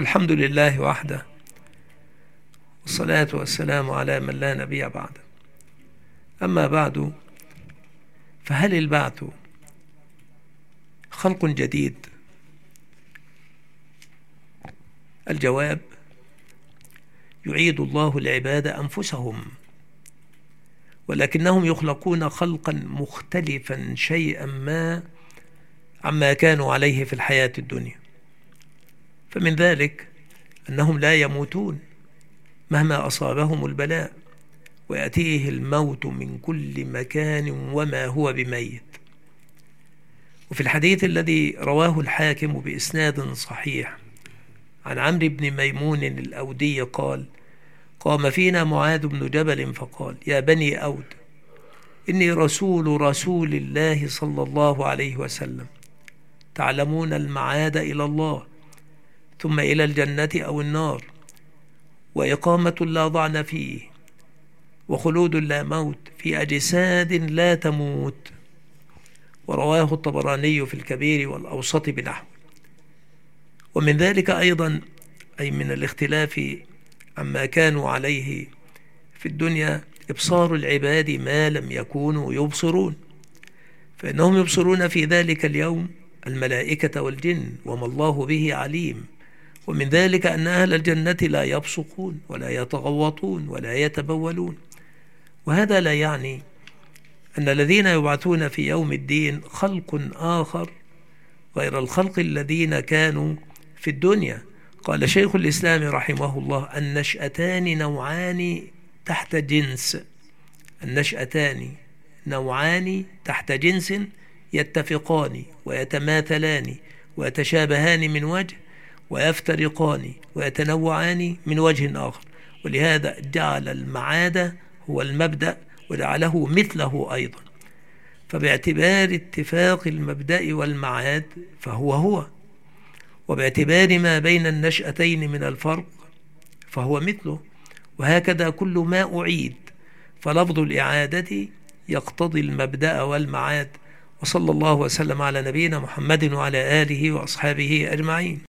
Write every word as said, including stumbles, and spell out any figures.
الحمد لله وحده، والصلاة والسلام على من لا نبي بعده. أما بعد، فهل البعث خلق جديد؟ الجواب: يعيد الله العباد أنفسهم، ولكنهم يخلقون خلقا مختلفا شيئا ما عما كانوا عليه في الحياة الدنيا. فمن ذلك أنهم لا يموتون مهما أصابهم البلاء، ويأتيه الموت من كل مكان وما هو بميت. وفي الحديث الذي رواه الحاكم بإسناد صحيح عن عمرو بن ميمون الأودي قال: قام فينا معاذ بن جبل فقال: يا بني أود، إني رسول رسول الله صلى الله عليه وسلم، تعلمون المعاد إلى الله، ثم إلى الجنة أو النار، وإقامة لا ضعن فيه، وخلود لا موت في أجساد لا تموت. ورواه الطبراني في الكبير والأوسط بنحو. ومن ذلك أيضا، أي من الاختلاف عما كانوا عليه في الدنيا، إبصار العباد ما لم يكونوا يبصرون، فإنهم يبصرون في ذلك اليوم الملائكة والجن وما الله به عليم. ومن ذلك أن أهل الجنة لا يبصقون ولا يتغوطون ولا يتبولون. وهذا لا يعني أن الذين يبعثون في يوم الدين خلق آخر غير الخلق الذين كانوا في الدنيا. قال شيخ الإسلام رحمه الله: النشأتان نوعان تحت جنس النشأتان نوعان تحت جنس يتفقان ويتماثلان ويتشابهان من وجه، ويفترقان ويتنوعان من وجه آخر. ولهذا جعل المعاد هو المبدأ وجعله مثله أيضا. فباعتبار اتفاق المبدأ والمعاد فهو هو، وباعتبار ما بين النشأتين من الفرق فهو مثله. وهكذا كل ما أعيد، فلفظ الإعادة يقتضي المبدأ والمعاد. وصلى الله وسلم على نبينا محمد وعلى آله وأصحابه أجمعين.